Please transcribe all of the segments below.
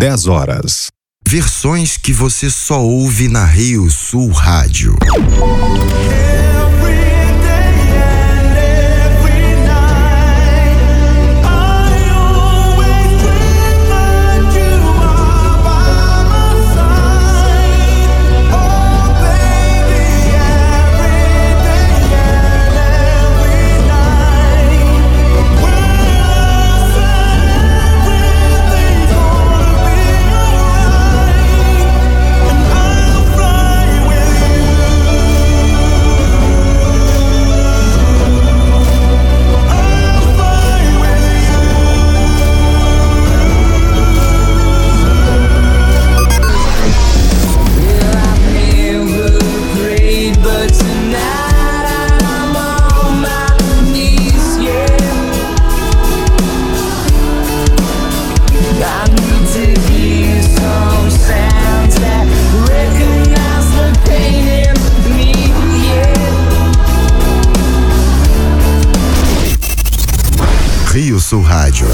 10 horas. Versões que você só ouve na Rio Sul Rádio. Rio Sul Rádio.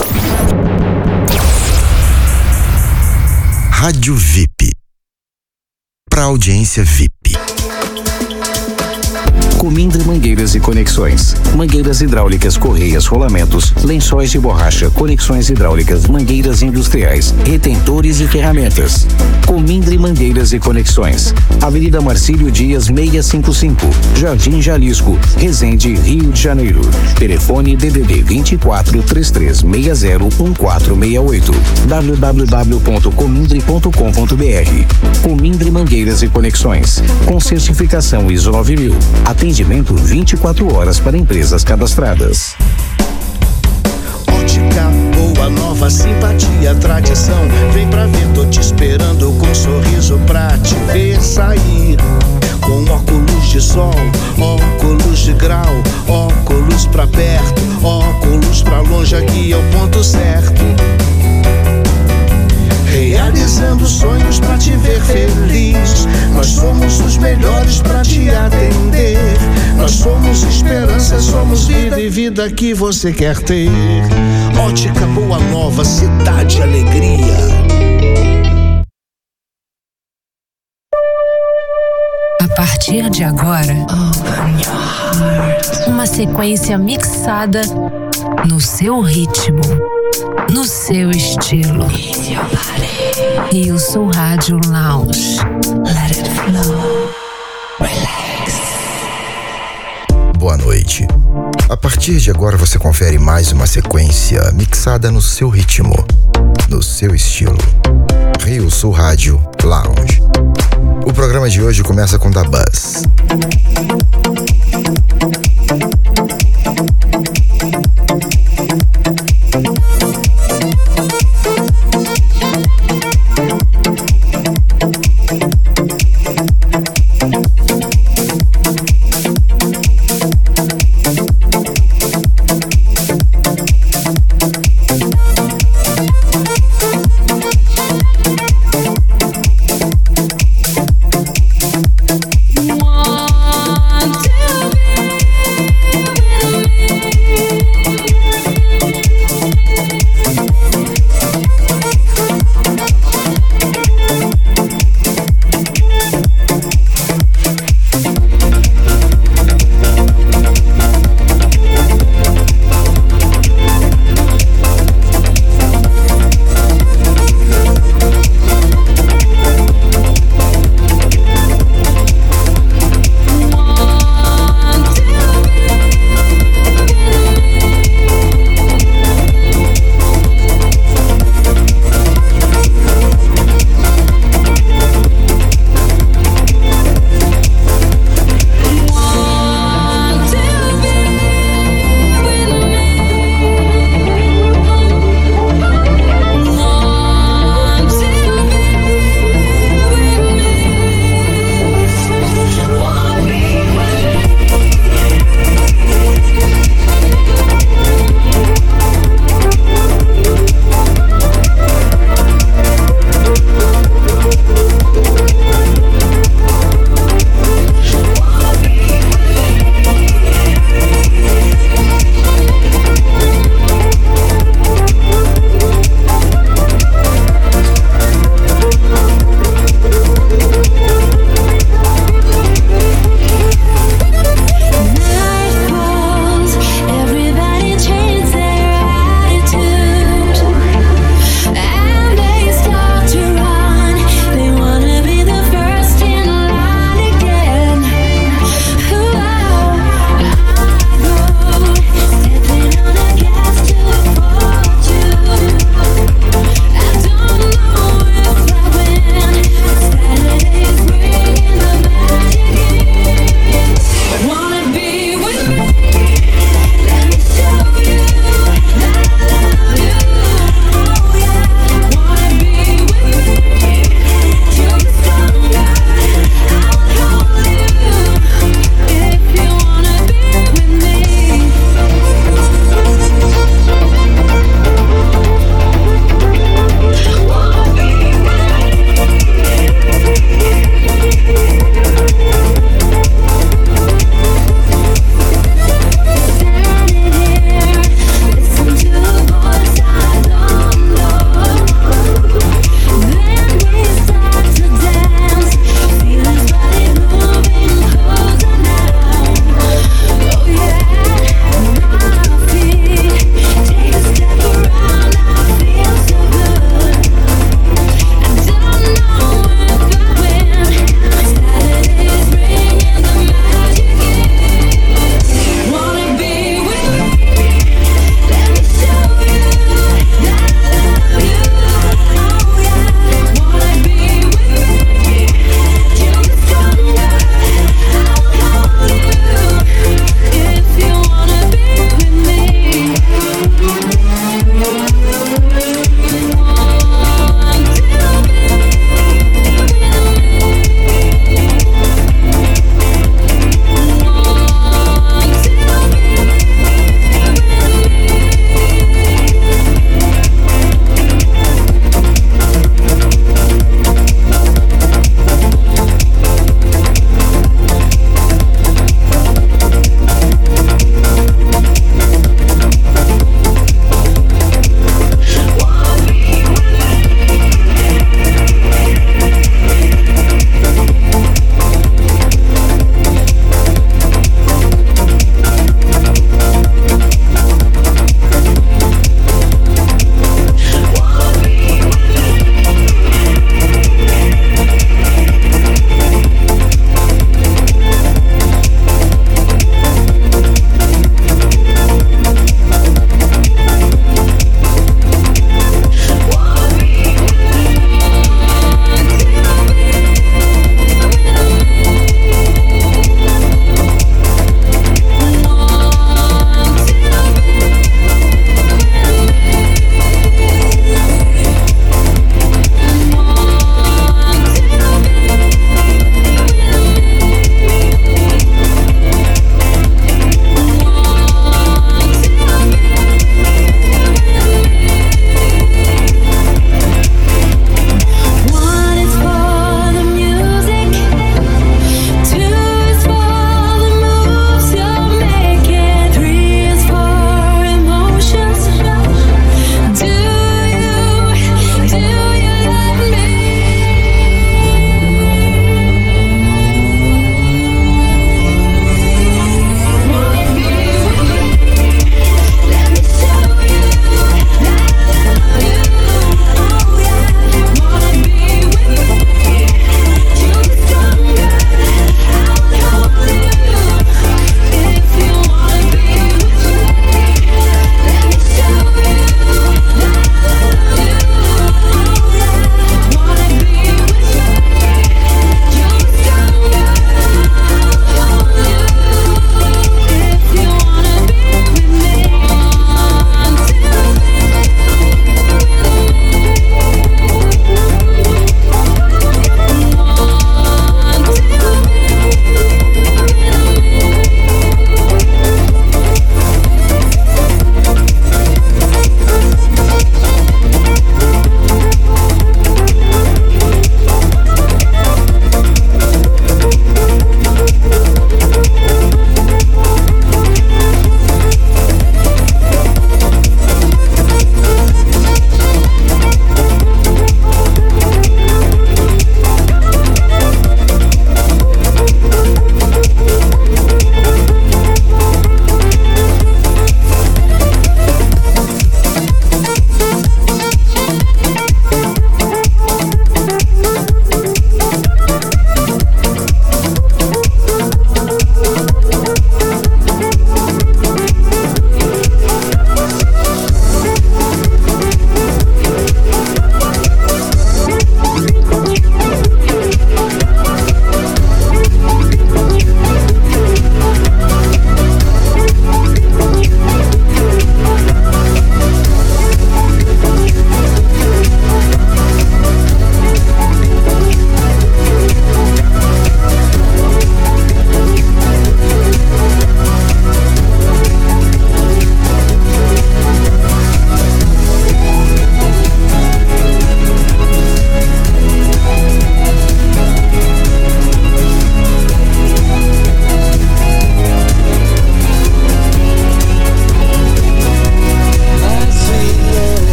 Rádio VIP. Para audiência VIP. Comindre Mangueiras e Conexões. Mangueiras hidráulicas, correias, rolamentos, lençóis de borracha, conexões hidráulicas, mangueiras industriais, retentores e ferramentas. Comindre Mangueiras e Conexões. Avenida Marcílio Dias 655, Jardim Jalisco, Resende, Rio de Janeiro. Telefone DDD 24 3360 1468. www.comindre.com.br. Comindre Mangueiras e Conexões. Com certificação ISO 9000. Atendimento 24 horas para empresas cadastradas. Ótica boa, nova, simpatia, tradição. Vem pra ver, tô te esperando com um sorriso pra te ver sair. Com óculos de sol, óculos de grau, óculos pra perto, óculos pra longe, aqui é o ponto certo. Realizando sonhos pra te ver feliz. Nós somos os melhores pra te atender. Nós somos esperança, somos vida e vida que você quer ter. Ótica Boa Nova, cidade alegria. A partir de agora, uma sequência mixada no seu ritmo, no seu estilo. Rio Sul Rádio Lounge. Let it flow. Relax. Boa noite. A partir de agora você confere mais uma sequência mixada no seu ritmo, no seu estilo. Rio Sul Rádio Lounge. O programa de hoje começa com Da Buzz. One, two.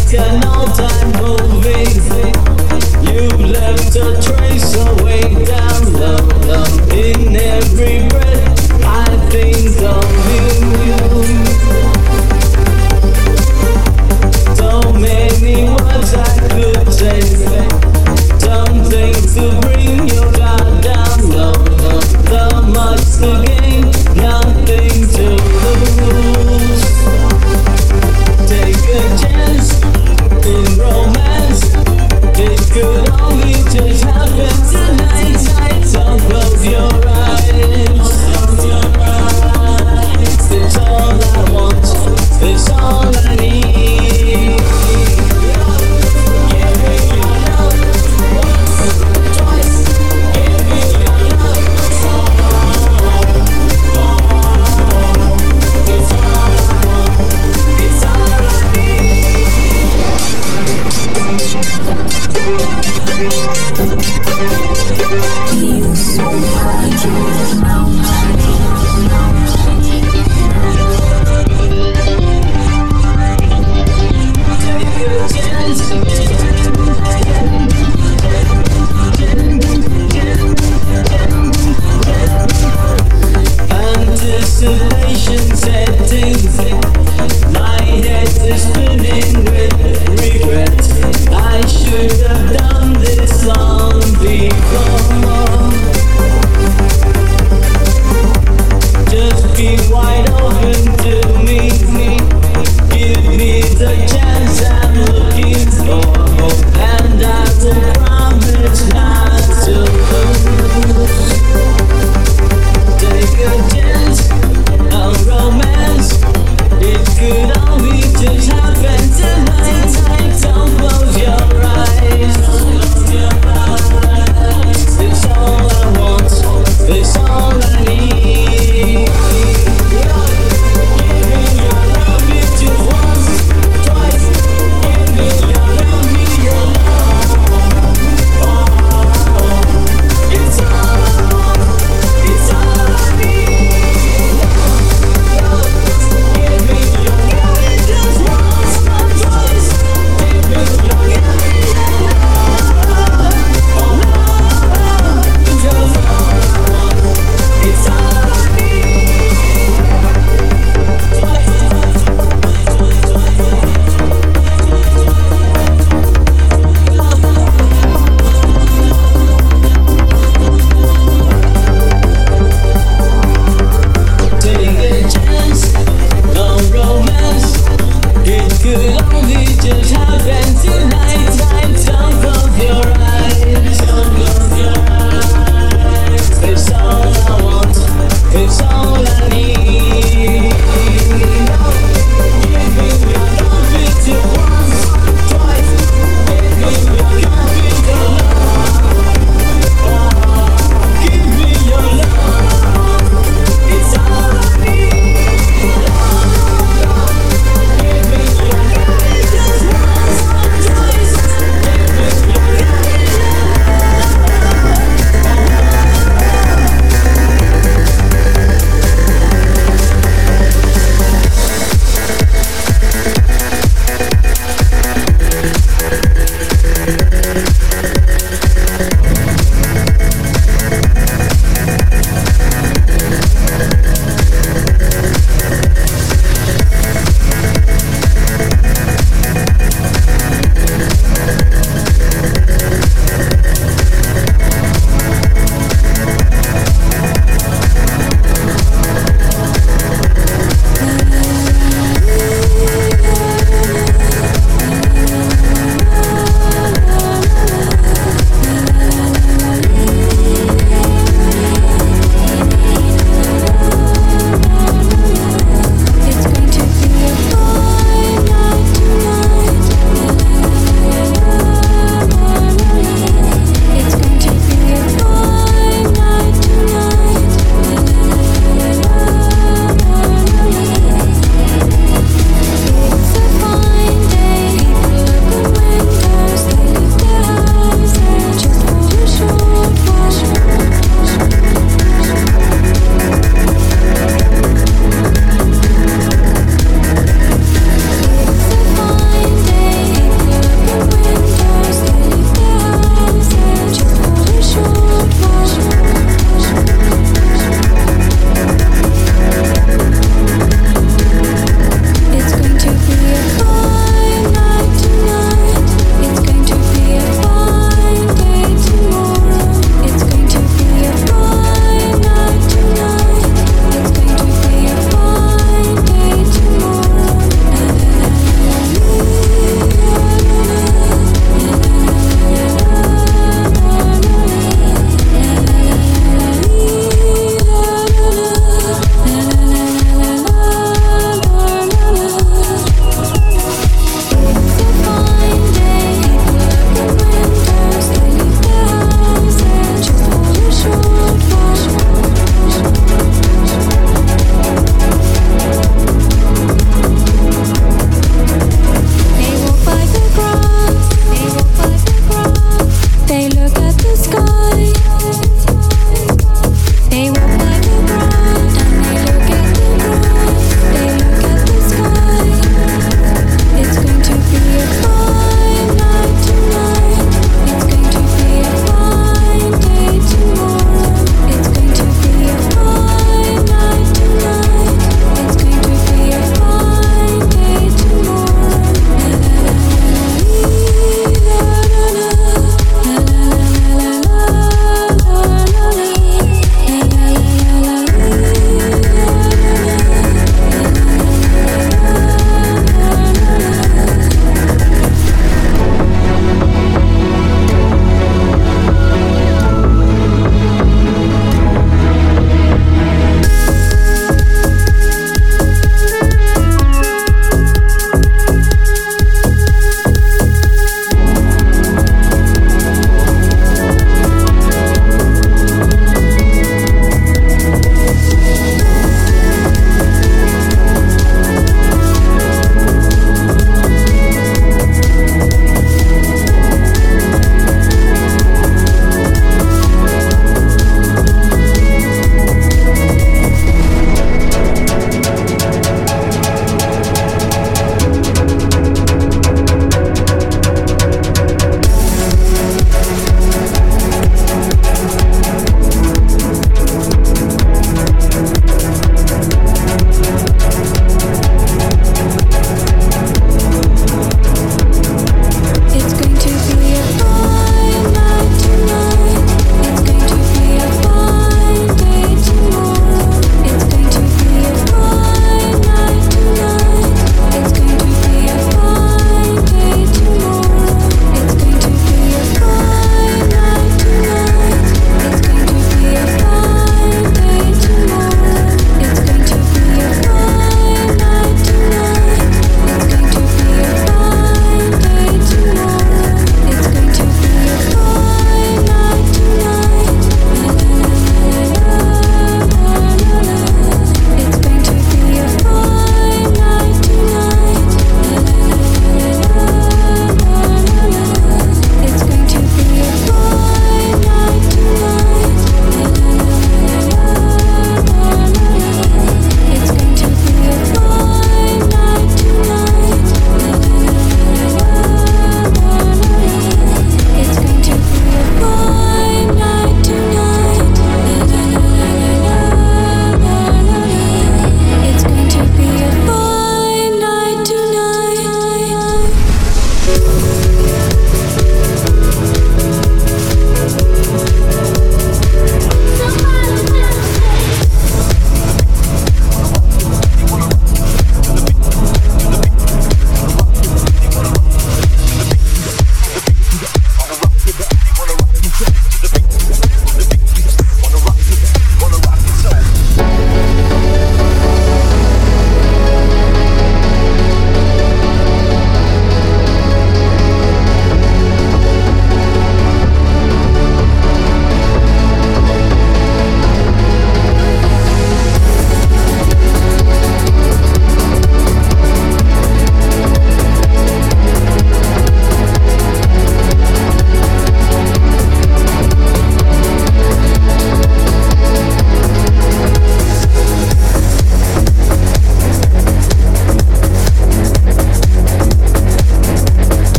like an all-time movie. You've left a trace away down low. In every breath I think of you. So many words I could say, something to bring your guard down low. So much to gain, nothing to lose. Take a chance in romance. It could only just happen tonight. So close your eyes. It's all I want.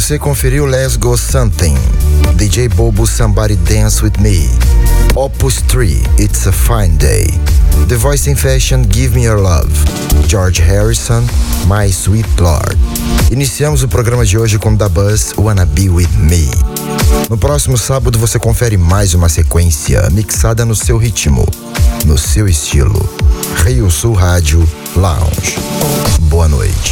Você conferiu Let's Go Something, DJ Bobo Somebody Dance With Me, Opus 3, It's a Fine Day, The Voice in Fashion, Give Me Your Love, George Harrison, My Sweet Lord. Iniciamos o programa de hoje com Da Buzz, Wanna Be With Me. No próximo sábado você confere mais uma sequência mixada no seu ritmo, no seu estilo. Rio Sul Rádio Lounge. Boa noite.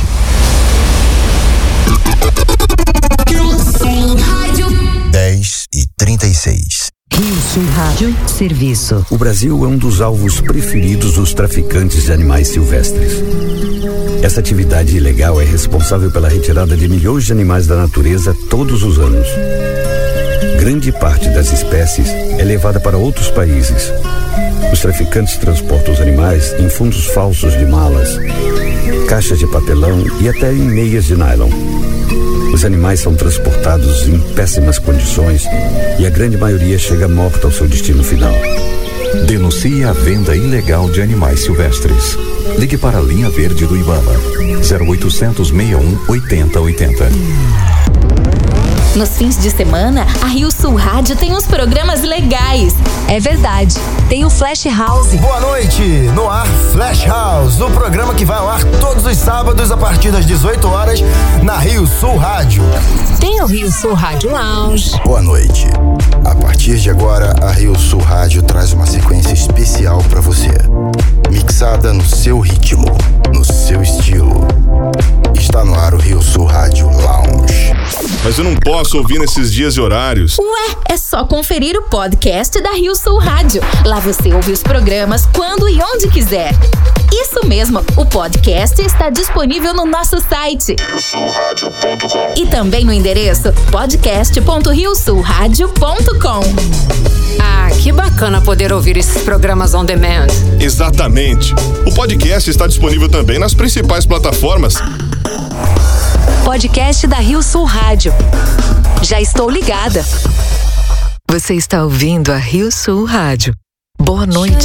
Rio Sul Rádio 10h36. Rio Sul Rádio Serviço. O Brasil é um dos alvos preferidos dos traficantes de animais silvestres. Essa atividade ilegal é responsável pela retirada de milhões de animais da natureza todos os anos. Grande parte das espécies é levada para outros países. Os traficantes transportam os animais em fundos falsos de malas, caixas de papelão e até em meias de nylon. Os animais são transportados em péssimas condições e a grande maioria chega morta ao seu destino final. Denuncie a venda ilegal de animais silvestres. Ligue para a linha verde do Ibama, 0800 61 80 80. Nos fins de semana, a Rio Sul Rádio tem uns programas legais. É verdade, tem o Flash House. Boa noite, no ar Flash House, o programa que vai ao ar todos os sábados a partir das 18 horas na Rio Sul Rádio. Tem o Rio Sul Rádio Lounge. Boa noite. A partir de agora, a Rio Sul Rádio traz uma sequência especial para você. Mixada no seu ritmo, no seu estilo. Está no ar o Rio Sul Rádio Lounge. Mas eu não posso ouvir nesses dias e horários. Ué, é só conferir o podcast da Rio Sul Rádio. Lá você ouve os programas quando e onde quiser. Isso mesmo, o podcast está disponível no nosso site. E também no endereço podcast.riosulradio.com. Ah, que bacana poder ouvir esses programas on demand. Exatamente. O podcast está disponível também nas principais plataformas. Podcast da Rio Sul Rádio. Já estou ligada. Você está ouvindo a Rio Sul Rádio. Boa noite.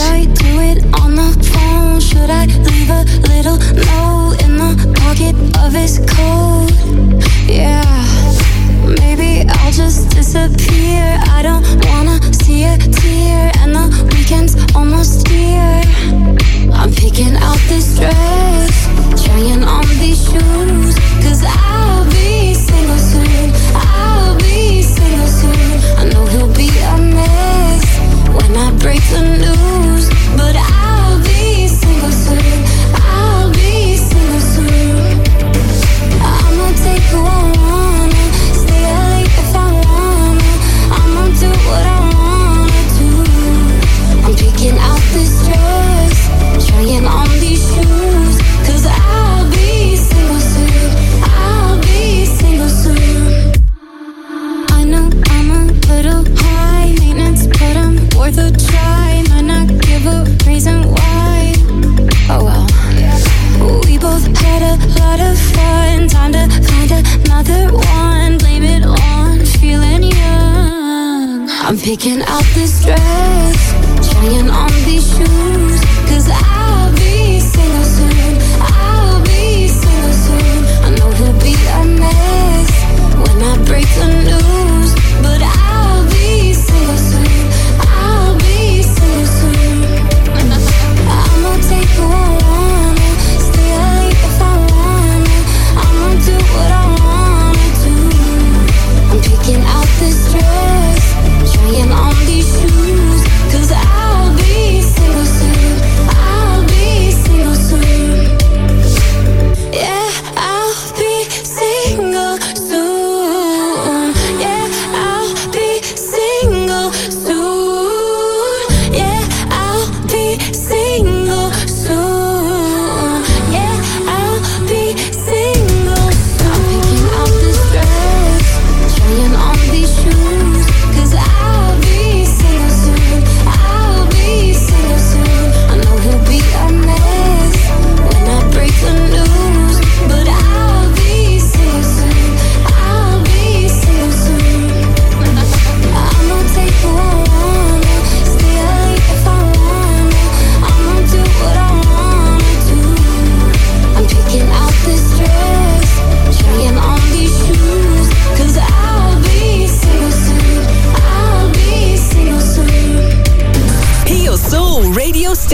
Should I leave a little note in the pocket of his coat? Yeah, maybe I'll just disappear. I don't wanna see a tear, and the weekend's almost here. I'm picking out this dress, trying on these shoes, 'cause I'll be single soon. I'll be single soon. I know he'll be a mess when I break the news, but I'll be single soon. I'll be single soon. I'ma take who I wanna, stay late if I wanna. I'ma do what I wanna do. I'm picking out this dress, trying on these shoes, 'cause I'll be single soon. I'll be single soon. I know I'm a little high maintenance, but I'm worth a try. Might not give a reason why. Oh well. We both had a lot of fun. Time to find another one. Blame it on feeling young. I'm picking out this dress, trying on these shoes, 'cause I'll be single soon. I'll be single soon. I know he'll be a mess when I break the news, but I'll be single soon. I'll be single soon. I'ma take who I wanna, stay late if I wanna. I'ma do what I wanna do. I'm picking out this dress, trying on these shoes, 'cause I'll be single soon. I'll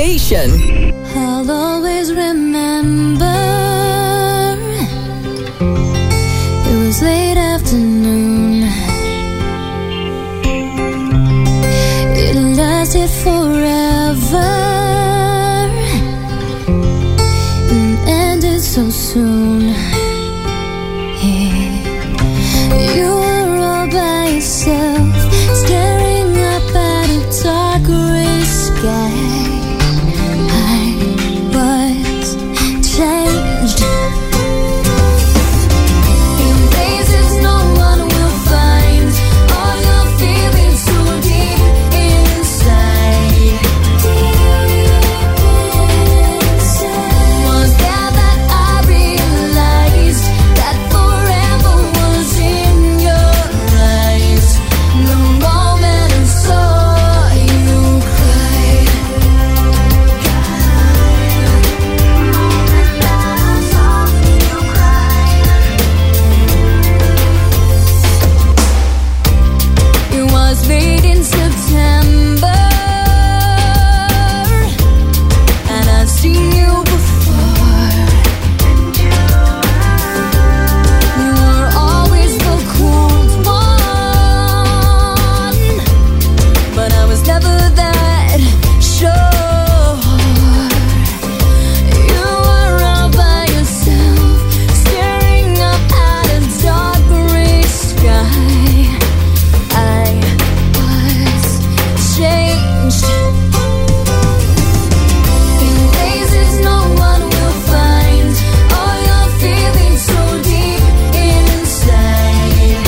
Station. I'll always remember it was late afternoon. It lasted forever and ended so soon. Yeah. You were all by yourself, staring up at a dark gray sky. Changed in places no one will find. All your feelings so deep inside. Was there that I realized that forever was in your eyes? The moment I saw you cry. It was late in September, and I'd seen you before. You were always the cold one, but I was never that sure. You were all by yourself, staring up at a dark gray sky. I was changed in places no one will find. All your feelings so deep inside.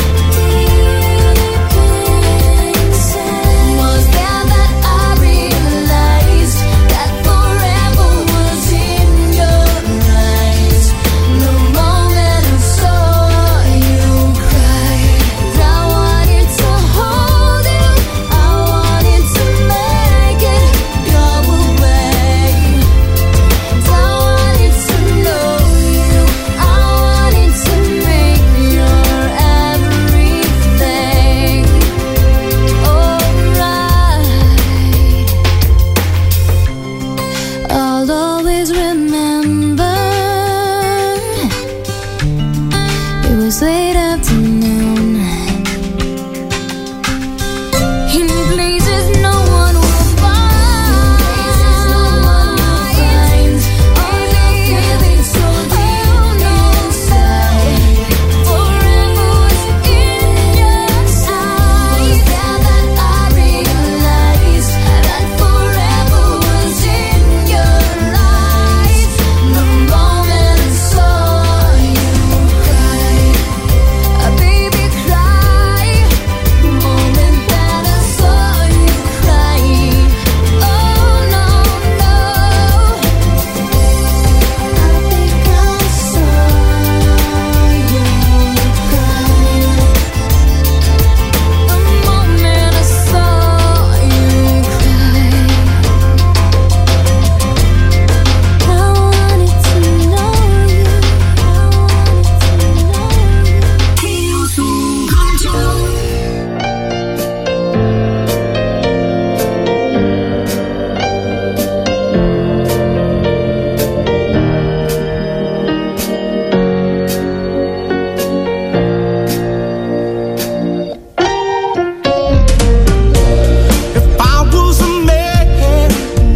Was there that I realized that forever was in your eyes? The moment I saw you cry, I wanted to hold you, I wanted to make it go away. I wanted to know you, I wanted to make your everything alright. I'll always remember it was late afternoon. In places no one will find. All your feelings so deep inside. Forever was in your eyes. Was there that I realized that forever was in your eyes? The moment I saw you cry, baby cry. The moment that I saw you cry, oh no, no. I think I saw you cry. The moment I saw you cry, I wanted to know you, If I was a man,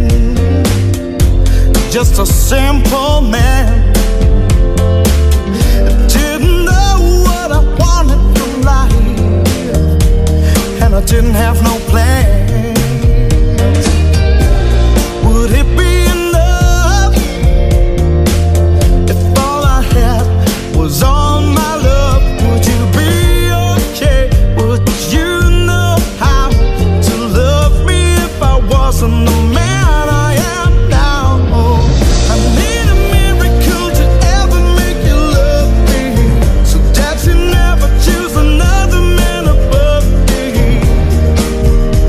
just a simple man, didn't know what I wanted from life, and I didn't have no plans, would it be enough if all I had was all my love? Would you be okay? Would you know how to love me if I wasn't the man I am now? I need a miracle to ever make you love me, so that you never choose another man above me.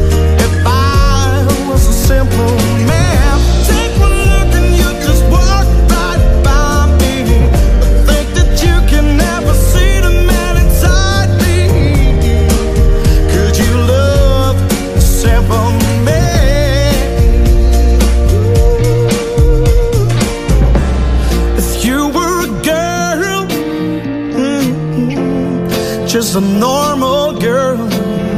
just a normal girl.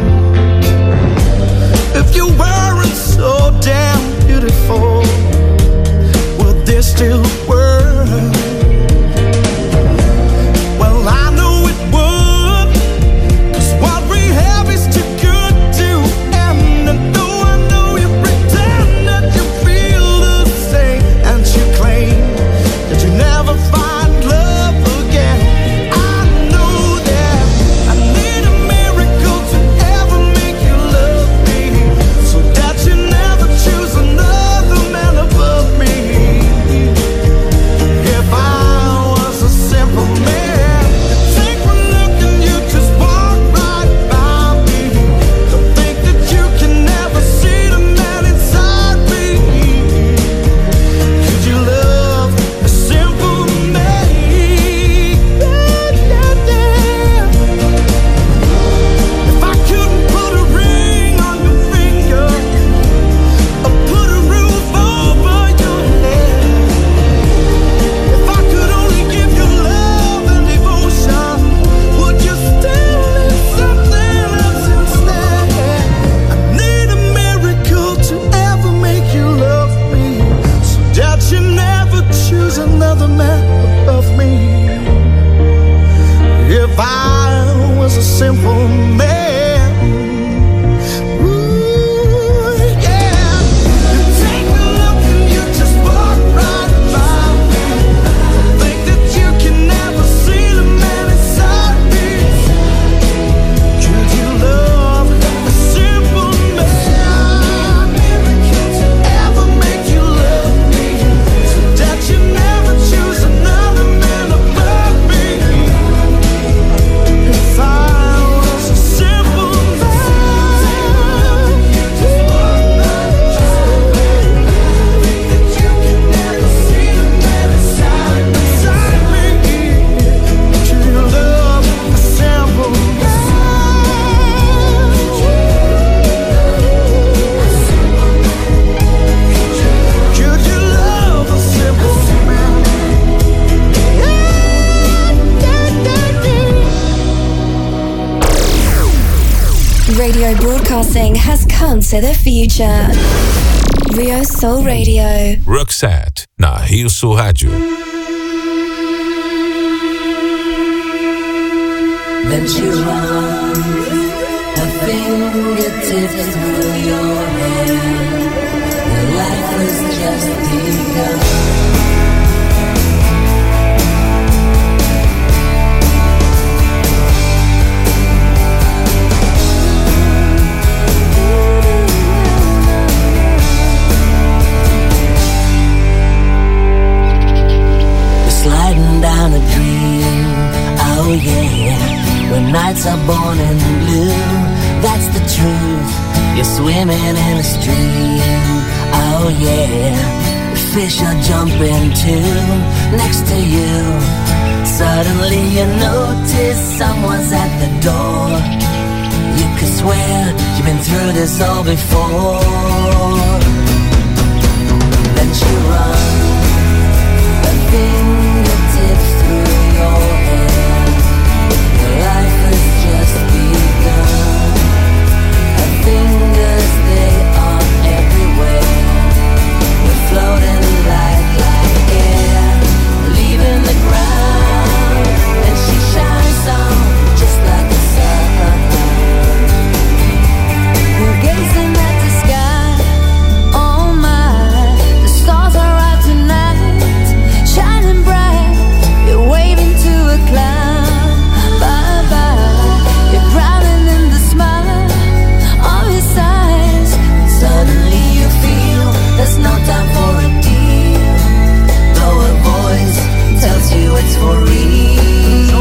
If you weren't so damn beautiful, would there still world? Well, I know it would, 'cause what we have is too good to end. And though I know you pretend that you feel the same, and you claim that you never find love again, I know that I need a miracle to ever make you love me, so that you never choose another man above me. If I was a simple man, take one look and you just walk right by me. Don't think that you can never see the man inside me. Could you love a simple man? If I couldn't put a ring on your finger, or put a roof over your head, if I could only give you love and devotion, would you still need something else instead? I need a miracle to ever make you love me, so that you never choose another man above me. If I was a simple man, ooh, yeah. You take a look and you just walk right by me. Think that you can never see the man inside me. Could you love a simple man? To ever make you love me, so that you never choose another man above me. If I was a simple man, you can never see the man inside me. Could you love a simple man? Could you love a simple man? Radio broadcasting has come to the future. Rio Soul Radio. Roxette, na Rio Sul Rádio. Then she runs her fingertips through your hair. Your life has just begun. You're sliding down a dream, oh yeah. When nights are born in blue, that's the truth. You're swimming in a stream, oh yeah. Fish are jumping too, next to you. Suddenly you notice someone's at the door. You could swear you've been through this all before. Then she runs her fingertips through your hair. Your life has just begun. Her fingers, they are everywhere. We're floating like air, leaving the ground, and she shines on just like the sun. We're gazing at the sky, oh my, the stars are out tonight, shining bright. You're waving to a cloud, bye bye. You're drowning in the smile of his eyes. Suddenly you feel there's no time for a deal, though a voice tells you it's for real.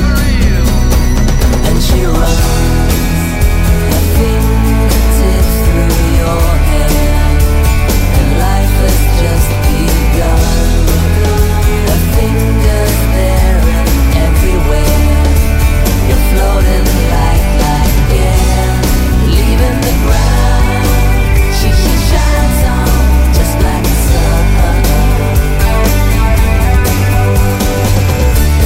And she runs her fingertips through your hair, and life has just begun. Her fingers there and everywhere. You're floating like air, leaving the ground. She shines on just like the sun.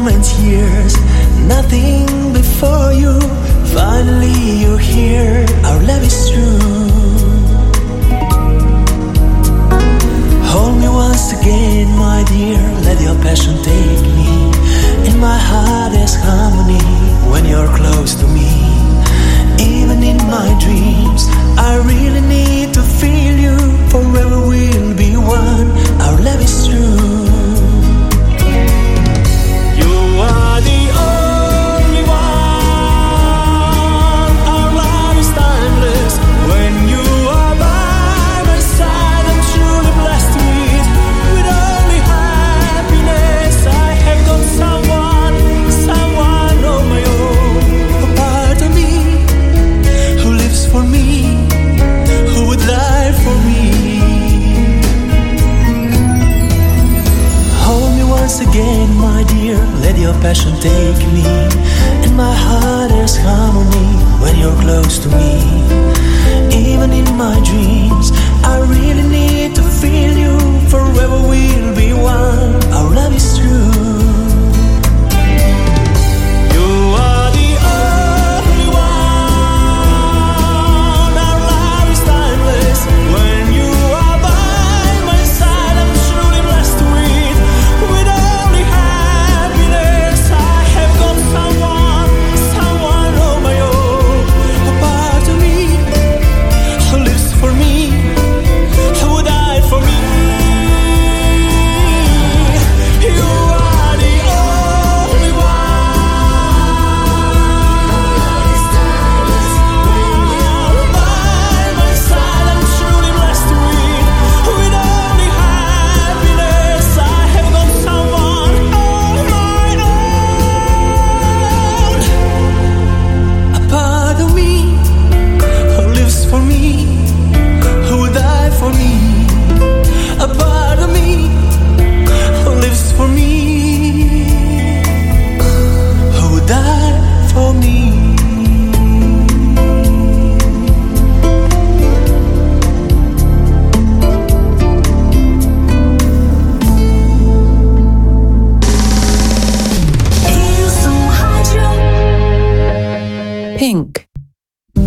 moments, years, nothing before you. Finally you're here, our love is true. Hold me once again, my dear, let your passion take me. In my heart there's harmony when you're close to me. Even in my dreams, I really need to feel you. Forever we'll be one, our love is true. You are the only one, our love is timeless. When you are by my side, I'm truly blessed with only happiness. I have got someone of my own, a part of me who lives for me, who would die for me. Hold me once again, my dear, let your passion take me. In my heart there's harmony when you're close to me. Even in my dreams, I really need to feel you. Forever we'll be one, our love is true. You are the only one, our love is timeless. When you are by my side, I'm truly blessed with only happiness. I have got someone of my own, a part of me who lives for me, who would die for me. You are the only one, by my side. I'm truly blessed with only happiness. I have got someone of my own, a part of me who lives for me, who would die for me. A part of me who lives for me, who would die for me. Pink.